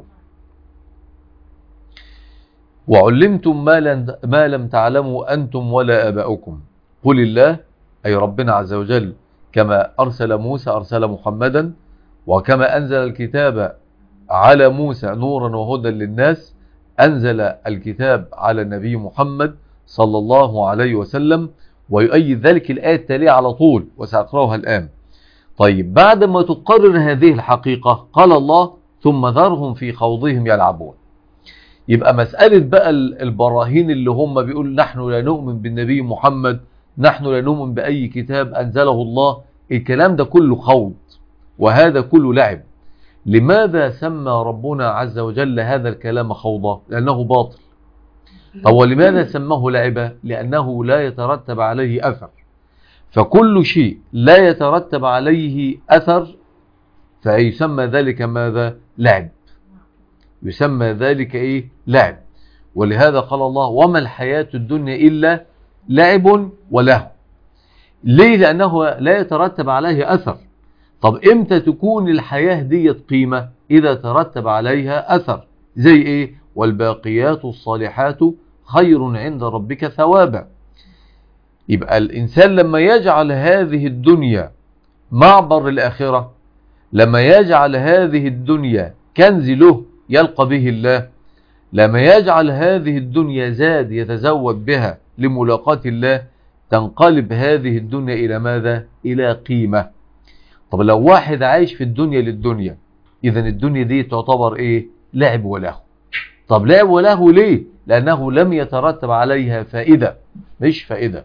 [SPEAKER 1] وعلمتم ما لم تعلموا أنتم ولا آباؤكم. قل الله، أي ربنا عز وجل كما أرسل موسى أرسل محمدا، وكما أنزل الكتاب على موسى نورا وهدى للناس أنزل الكتاب على النبي محمد صلى الله عليه وسلم. ويؤيد ذلك الآية التالية على طول وسأقرأها الآن. طيب بعد ما تقرر هذه الحقيقة قال الله: ثم ذرهم في خوضهم يلعبون. يبقى مسألة بقى البراهين اللي هم بيقولوا نحن لا نؤمن بالنبي محمد، نحن لا نؤمن بأي كتاب أنزله الله، الكلام ده كله خوض وهذا كله لعب. لماذا سمى ربنا عز وجل هذا الكلام خوضا؟ لأنه باطل. هو لماذا سماه لعبا؟ لأنه لا يترتب عليه أثر. فكل شيء لا يترتب عليه أثر فيسمى ذلك ماذا؟ لعب. يسمى ذلك إيه؟ لعب. ولهذا قال الله: وما الحياة الدنيا إلا لعب ولهو. ليه؟ لأنه لا يترتب عليه أثر. طب إمتى تكون الحياة دي قيمة؟ إذا ترتب عليها أثر. زي إيه؟ والباقيات الصالحات خير عند ربك ثوابا. يبقى الإنسان لما يجعل هذه الدنيا معبر الآخرة، لما يجعل هذه الدنيا كنز له يلقى به الله، لما يجعل هذه الدنيا زاد يتزود بها لملاقاة الله، تنقلب هذه الدنيا إلى ماذا؟ إلى قيمة. طب لو واحد عايش في الدنيا للدنيا، إذن الدنيا دي تعتبر إيه؟ لعب ولهو. طب لعب ولهو ليه؟ لأنه لم يترتب عليها فائدة، مش فائدة.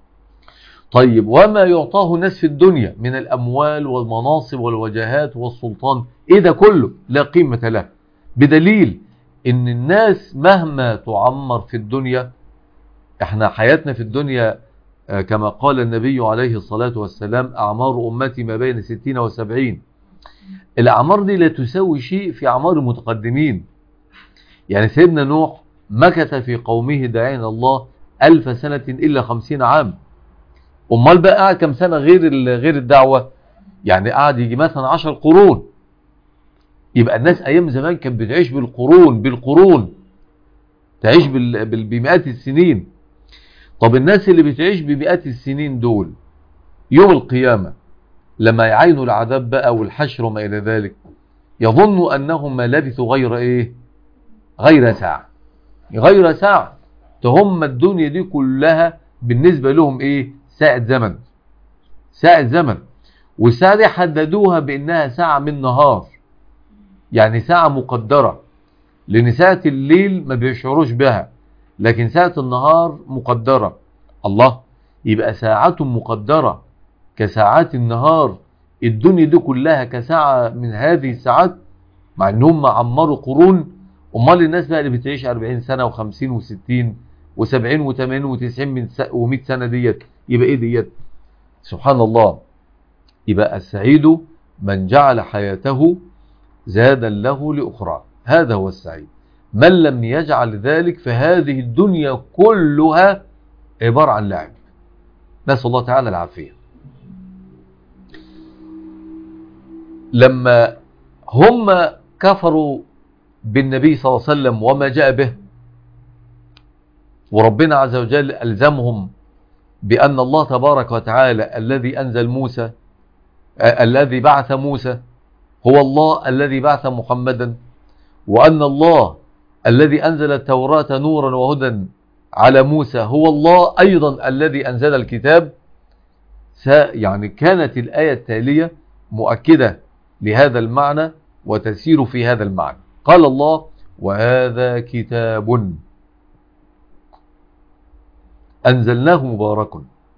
[SPEAKER 1] طيب وما يعطاه الناس في الدنيا من الأموال والمناصب والوجاهات والسلطان، إيه ده كله؟ لا قيمة له. بدليل إن الناس مهما تعمر في الدنيا، احنا حياتنا في الدنيا كما قال النبي عليه الصلاة والسلام: أعمار أمتي ما بين ستين وسبعين. الأعمار دي لا تساوي شيء في أعمار المتقدمين. يعني سيدنا نوح مكث في قومه داعين الله ألف سنة إلا خمسين عام. أمال بقى قاعد كم سنة غير غير الدعوة؟ يعني قاعد يجي مثلا عشر قرون. يبقى الناس أيام زمان كانت بتعيش بالقرون بالقرون تعيش بمئات السنين. طب الناس اللي بتعيش بمئات السنين دول يوم القيامة لما يعينوا العذاب بقى والحشر وما إلى ذلك، يظنوا أنهم ما لبثوا غير إيه؟ غير ساعة. غير ساعة. هم الدنيا دي كلها بالنسبة لهم إيه؟ ساعة زمن. ساعة زمن. والساعة دي حددوها بأنها ساعة من نهار، يعني ساعة مقدرة، لأن ساعة الليل ما بيشعروش بها، لكن ساعة النهار مقدرة. الله، يبقى ساعة مقدرة كساعات النهار، الدنيا دي كلها كساعة من هذه الساعات، مع أنهم عمروا قرون امال الناس بقى اللي بتعيش أربعين سنة وخمسين وستين وسبعين وثمانين وتسعين ومئة سنة ديت يبقى ايه ديت؟ سبحان الله. يبقى السعيد من جعل حياته زادا له لأخرى، هذا هو السعيد. من لم يجعل ذلك فهذه الدنيا كلها عبارة عن لعب، نسأل الله تعالى العافية. لما هم كفروا بالنبي صلى الله عليه وسلم وما جاء به، وربنا عز وجل ألزمهم بأن الله تبارك وتعالى الذي أنزل موسى آه الذي بعث موسى هو الله الذي بعث محمدا، وأن الله الذي أنزل التوراة نورا وهدى على موسى هو الله أيضا الذي أنزل الكتاب. يعني كانت الآية التالية مؤكدة لهذا المعنى وتسير في هذا المعنى. قال الله: وهذا كتاب أنزلناه مبارك.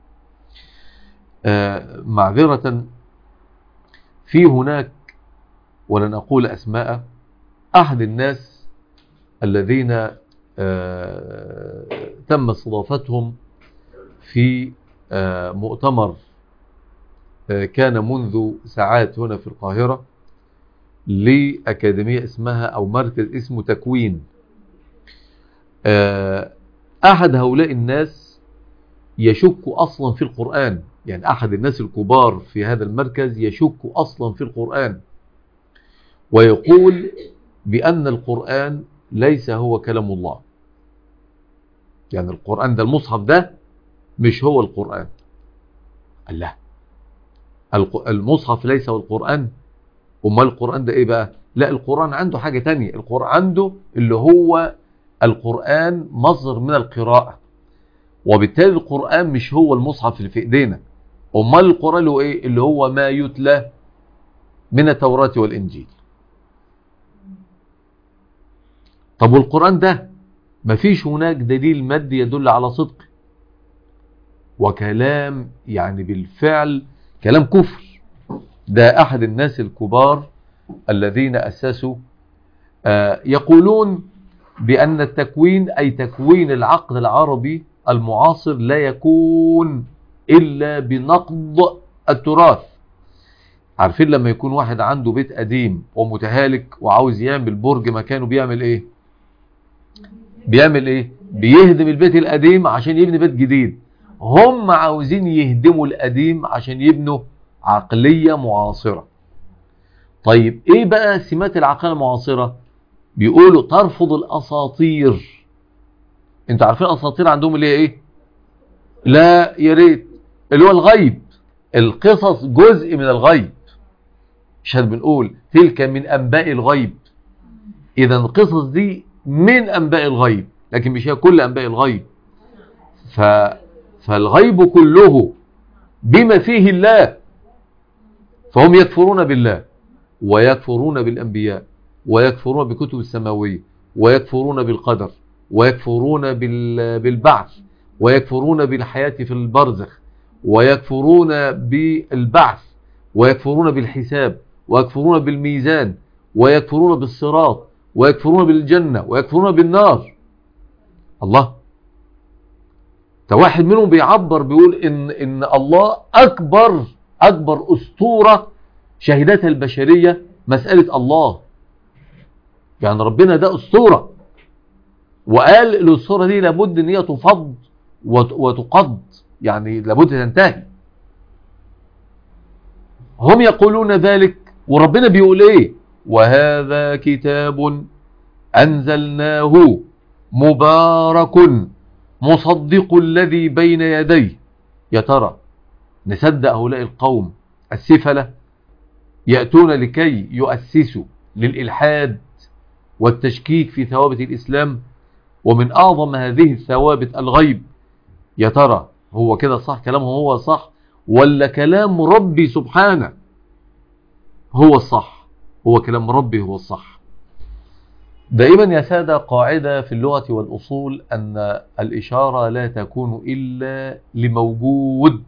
[SPEAKER 1] آه معذرة، في هناك ولن أقول أسماء أحد الناس الذين آه تم استضافتهم في آه مؤتمر آه كان منذ ساعات هنا في القاهرة لأكاديمية اسمها أو مركز اسمه تكوين. آه أحد هؤلاء الناس يشك أصلا في القرآن، يعني أحد الناس الكبار في هذا المركز يشك أصلا في القرآن، ويقول بأن القرآن ليس هو كلام الله. يعني القرآن ده، المصحف ده مش هو القرآن. الله، المصحف ليس هو القرآن؟ أمال القرآن ده إيه بقى؟ لا، القرآن عنده حاجة تانية. القرآن عنده اللي هو القرآن مصدر من القراءة، وبالتالي القرآن مش هو المصحف اللي في إيدينا. أمال القرآن اللي هو إيه؟ اللي هو ما يتلى من التوراة والإنجيل. طب والقرآن ده مفيش هناك دليل مادي يدل على صدق، وكلام يعني بالفعل كلام كفر. ده أحد الناس الكبار الذين أسسوا آه يقولون بأن التكوين أي تكوين العقل العربي المعاصر لا يكون إلا بنقض التراث. عارفين لما يكون واحد عنده بيت قديم ومتهالك وعاوز يعمل برج مكانه بيعمل إيه؟ بيعمل إيه؟ بيهدم البيت القديم عشان يبني بيت جديد. هم عاوزين يهدموا القديم عشان يبنوا عقلية معاصرة. طيب ايه بقى سمات العقلية المعاصرة؟ بيقولوا ترفض الاساطير. انتوا عارفين الاساطير عندهم اللي هي ايه؟ لا يا ريت، اللي هو الغيب. القصص جزء من الغيب، مش بنقول تلك من انباء الغيب. اذا القصص دي من انباء الغيب، لكن مش هي كل انباء الغيب. ف... فالغيب كله بما فيه الله، فهم يكفرون بالله ويكفرون بالأنبياء ويكفرون بالكتب السماوية ويكفرون بالقدر ويكفرون بالبعث ويكفرون بالحياة في البرزخ ويكفرون بالبعث ويكفرون بالحساب ويكفرون بالميزان ويكفرون بالصراط ويكفرون بالجنة ويكفرون بالنار. الله، واحد منهم بيعبر بيقول إن, إن الله أكبر أكبر أسطورة شهدتها البشرية مسألة الله. يعني ربنا ده أسطورة، وقال الأسطورة دي لابد أن هي تفض وتقض، يعني لابد تنتهي. هم يقولون ذلك، وربنا بيقول إيه؟ وهذا كتاب أنزلناه مبارك مصدق الذي بين يديه. يا ترى نصدق هؤلاء القوم السفلة يأتون لكي يؤسسوا للإلحاد والتشكيك في ثوابت الإسلام، ومن أعظم هذه الثوابت الغيب؟ يا ترى هو كده صح؟ كلامه هو صح ولا كلام ربي سبحانه هو الصح؟ هو كلام ربي هو الصح. دائما يا سادة قاعدة في اللغة والأصول أن الإشارة لا تكون إلا لموجود.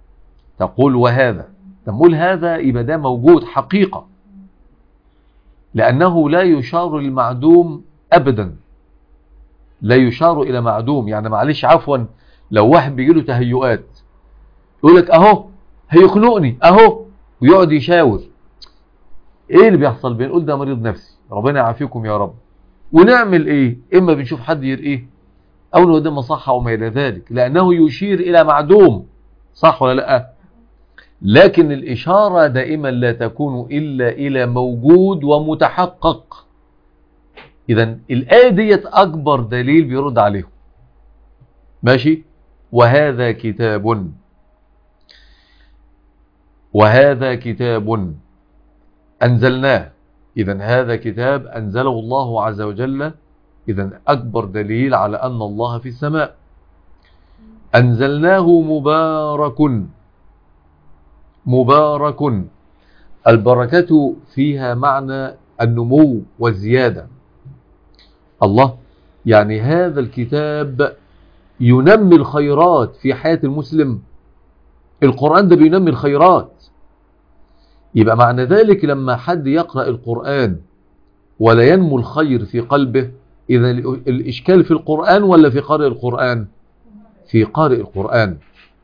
[SPEAKER 1] تقول وهذا، تقول هذا يبقى ده موجود حقيقة. لأنه لا يشار للمعدوم أبدا، لا يشار إلى معدوم. يعني معلش عفوا، لو واحد بيجي له تهيؤات يقول لك أهو هيخنقني أهو، ويقعد يشاور، إيه اللي بيحصل؟ بنقول ده مريض نفسي، ربنا يعافيكم يا رب. ونعمل إيه؟ إما بنشوف حد يرقيه أو نوديه مصحة وما إلى ذلك، لأنه يشير إلى معدوم، صح ولا لأ؟ لكن الإشارة دائما لا تكون إلا إلى موجود ومتحقق. إذن الآية ديت أكبر دليل بيرد عليهم. ماشي. وهذا كتاب وهذا كتاب أنزلناه. إذن هذا كتاب أنزله الله عز وجل، إذن أكبر دليل على أن الله في السماء. أنزلناه مبارك. مبارك، البركة فيها معنى النمو والزيادة. الله، يعني هذا الكتاب ينمي الخيرات في حياة المسلم. القرآن ده بينمي الخيرات. يبقى معنى ذلك لما حد يقرأ القرآن ولا ينمو الخير في قلبه، إذا الإشكال في القرآن ولا في قارئ القرآن؟ في قارئ القرآن.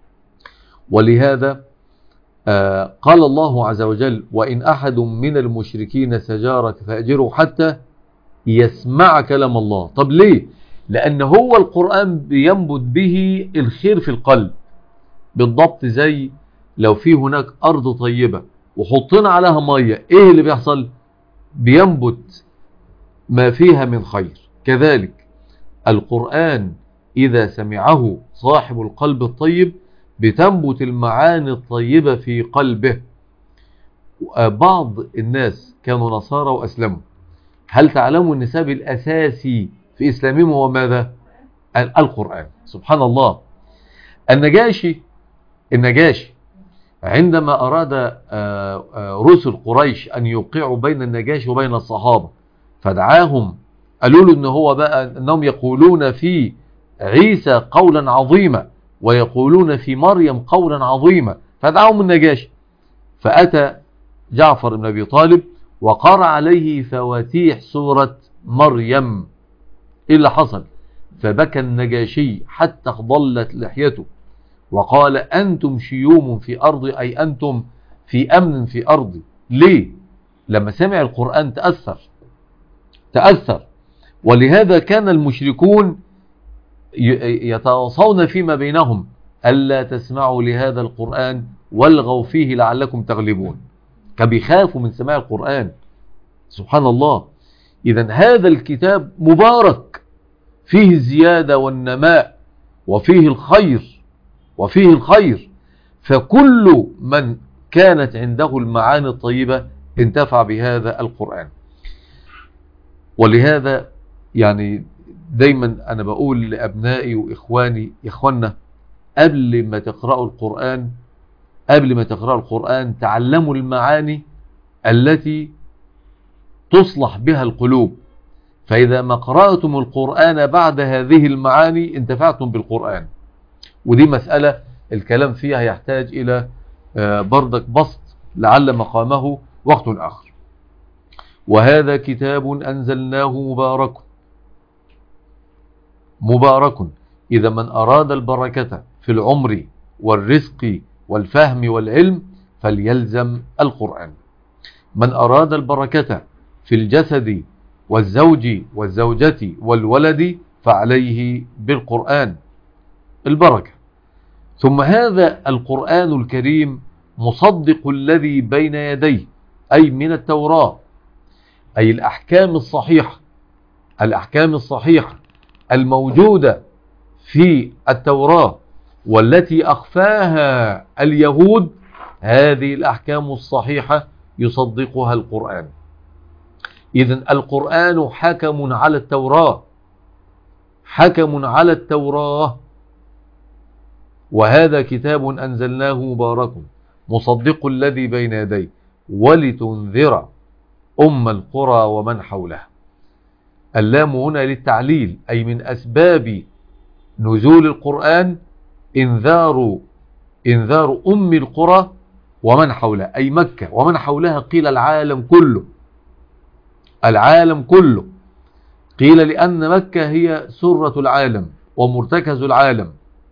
[SPEAKER 1] ولهذا آه قال الله عز وجل: وإن أحد من المشركين سجارك فأجره حتى يسمع كلام الله. طب ليه؟ لأن هو القرآن بينبت به الخير في القلب، بالضبط زي لو في هناك أرض طيبة وحطينا عليها مية، إيه اللي بيحصل؟ بينبت ما فيها من خير. كذلك القرآن إذا سمعه صاحب القلب الطيب بتنبت المعاني الطيبة في قلبه. بعض الناس كانوا نصارى وأسلموا، هل تعلموا النساب الأساسي في إسلامهم هو ماذا؟ القرآن. سبحان الله. النجاشي النجاشي عندما أراد رسل قريش أن يوقعوا بين النجاشي وبين الصحابة، فدعاهم، قالوا له إن هو بقى أنهم يقولون في عيسى قولا عظيما ويقولون في مريم قولا عظيما، فدعاهم النجاشي. فأتى جعفر بن أبي طالب وقرأ عليه فواتيح سورة مريم. إيه اللي حصل؟ فبكى النجاشي حتى ضلت لحيته وقال: أنتم شيوم في أرضي، أي أنتم في أمن في أرضي. ليه؟ لما سمع القرآن تأثر تأثر ولهذا كان المشركون يتواصون فيما بينهم: ألا تسمعوا لهذا القرآن والغوا فيه لعلكم تغلبون. كبيخافوا من سماع القرآن. سبحان الله. إذن هذا الكتاب مبارك، فيه الزيادة والنماء وفيه الخير وفيه الخير فكل من كانت عنده المعاني الطيبة انتفع بهذا القرآن. ولهذا يعني دايما أنا بقول لأبنائي وإخواني: إخواننا، قبل ما تقرأوا القرآن قبل ما تقرأوا القرآن تعلموا المعاني التي تصلح بها القلوب، فإذا ما قرأتم القرآن بعد هذه المعاني انتفعتم بالقرآن. ودي مسألة الكلام فيها يحتاج إلى بردك بسط، لعل مقامه وقت آخر. وهذا كتاب أنزلناه مبارك. مبارك، إذا من أراد البركة في العمر والرزق والفهم والعلم فليلزم القرآن. من أراد البركة في الجسد والزوج والزوجة والولد فعليه بالقرآن البركة. ثم هذا القرآن الكريم مصدق الذي بين يديه، أي من التوراة، أي الأحكام الصحيحة الأحكام الصحيحة الموجودة في التوراة والتي أخفاها اليهود، هذه الأحكام الصحيحة يصدقها القرآن. إذن القرآن حكم على التوراة حكم على التوراة. وهذا كتاب أنزلناه مبارك مصدق الذي بين يديه ولتنذر أم القرى ومن حولها. اللام هنا للتعليل، أي من أسباب نزول القرآن إنذار إنذار أم القرى ومن حولها، أي مكة ومن حولها، قيل العالم كله. العالم كله. قيل لأن مكة هي سرة العالم ومرتكز العالم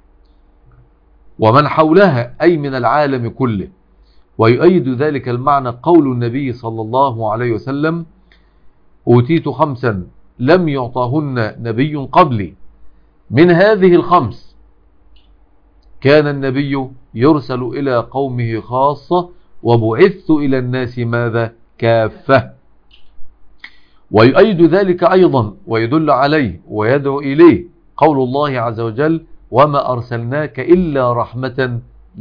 [SPEAKER 1] ومن حولها، أي من العالم كله. ويؤيد ذلك المعنى قول النبي صلى الله عليه وسلم: أوتيت خمسا لم يعطاهن نبي قبلي. من هذه الخمس كان النبي يرسل إلى قومه خاصة، وبعثت إلى الناس ماذا؟ كافة. ويؤيد ذلك أيضا ويدل عليه ويدعو إليه قول الله عز وجل: وما أرسلناك إلا رحمة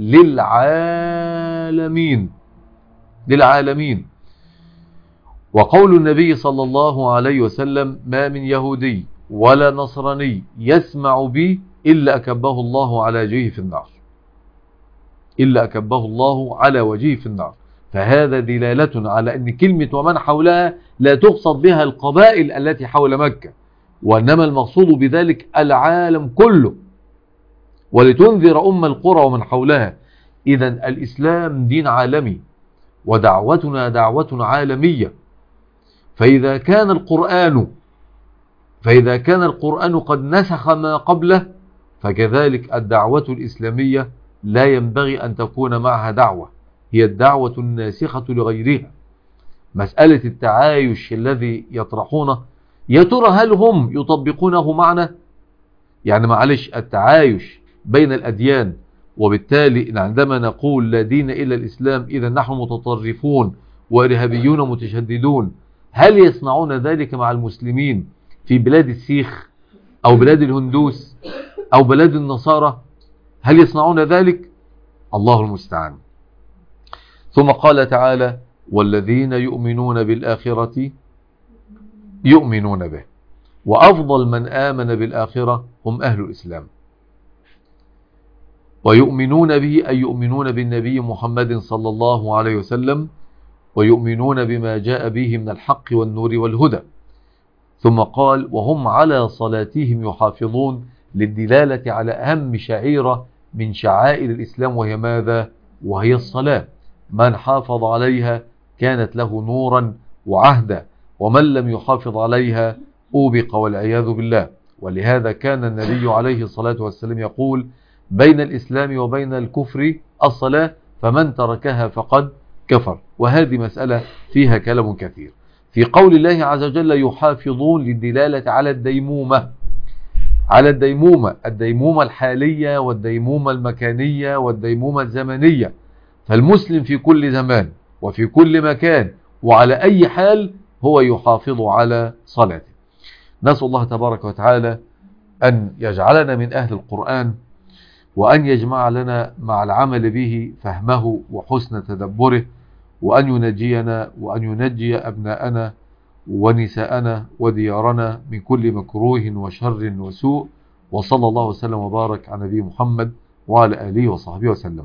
[SPEAKER 1] للعالمين للعالمين. وقول النبي صلى الله عليه وسلم: ما من يهودي ولا نصراني يسمع بي إلا أكبه الله على وجهه في النار إلا أكبه الله على وجهه في النار. فهذا دلالة على أن كلمة ومن حولها لا تقصد بها القبائل التي حول مكة، وإنما المقصود بذلك العالم كله، ولتنذر أم القرى ومن حولها. إذن الإسلام دين عالمي ودعوتنا دعوة عالمية. فإذا كان القرآن فإذا كان القرآن قد نسخ ما قبله، فكذلك الدعوة الإسلامية لا ينبغي أن تكون معها دعوة، هي الدعوة الناسخة لغيرها. مسألة التعايش الذي يطرحونه، يا ترى هل هم يطبقونه معنا؟ يعني معلش، التعايش بين الأديان، وبالتالي عندما نقول لا دين إلا الإسلام إذا نحن متطرفون وإرهابيون متشددون، هل يصنعون ذلك مع المسلمين في بلاد السيخ أو بلاد الهندوس أو بلاد النصارى؟ هل يصنعون ذلك؟ الله المستعان. ثم قال تعالى: والذين يؤمنون بالآخرة يؤمنون به. وأفضل من آمن بالآخرة هم أهل الإسلام. ويؤمنون به أي يؤمنون بالنبي محمد صلى الله عليه وسلم، ويؤمنون بما جاء به من الحق والنور والهدى. ثم قال: وهم على صلاتهم يحافظون، للدلالة على أهم شعيرة من شعائر الإسلام، وهي ماذا؟ وهي الصلاة. من حافظ عليها كانت له نورا وعهدا، ومن لم يحافظ عليها أوبق والعياذ بالله. ولهذا كان النبي عليه الصلاة والسلام يقول: بين الإسلام وبين الكفر الصلاة، فمن تركها فقد كفر. وهذه مسألة فيها كلام كثير. في قول الله عز وجل يحافظون، للدلالة على الديمومة على الديمومة الديمومة الحالية والديمومة المكانية والديمومة الزمنية. فالمسلم في كل زمان وفي كل مكان وعلى أي حال هو يحافظ على صلاته. نسأل الله تبارك وتعالى أن يجعلنا من أهل القرآن، وأن يجمع لنا مع العمل به فهمه وحسن تدبره، وأن ينجينا وأن ينجي أبناءنا ونساءنا وديارنا من كل مكروه وشر وسوء. وصلى الله وسلم وبارك على نبي محمد وعلى آله وصحبه وسلم.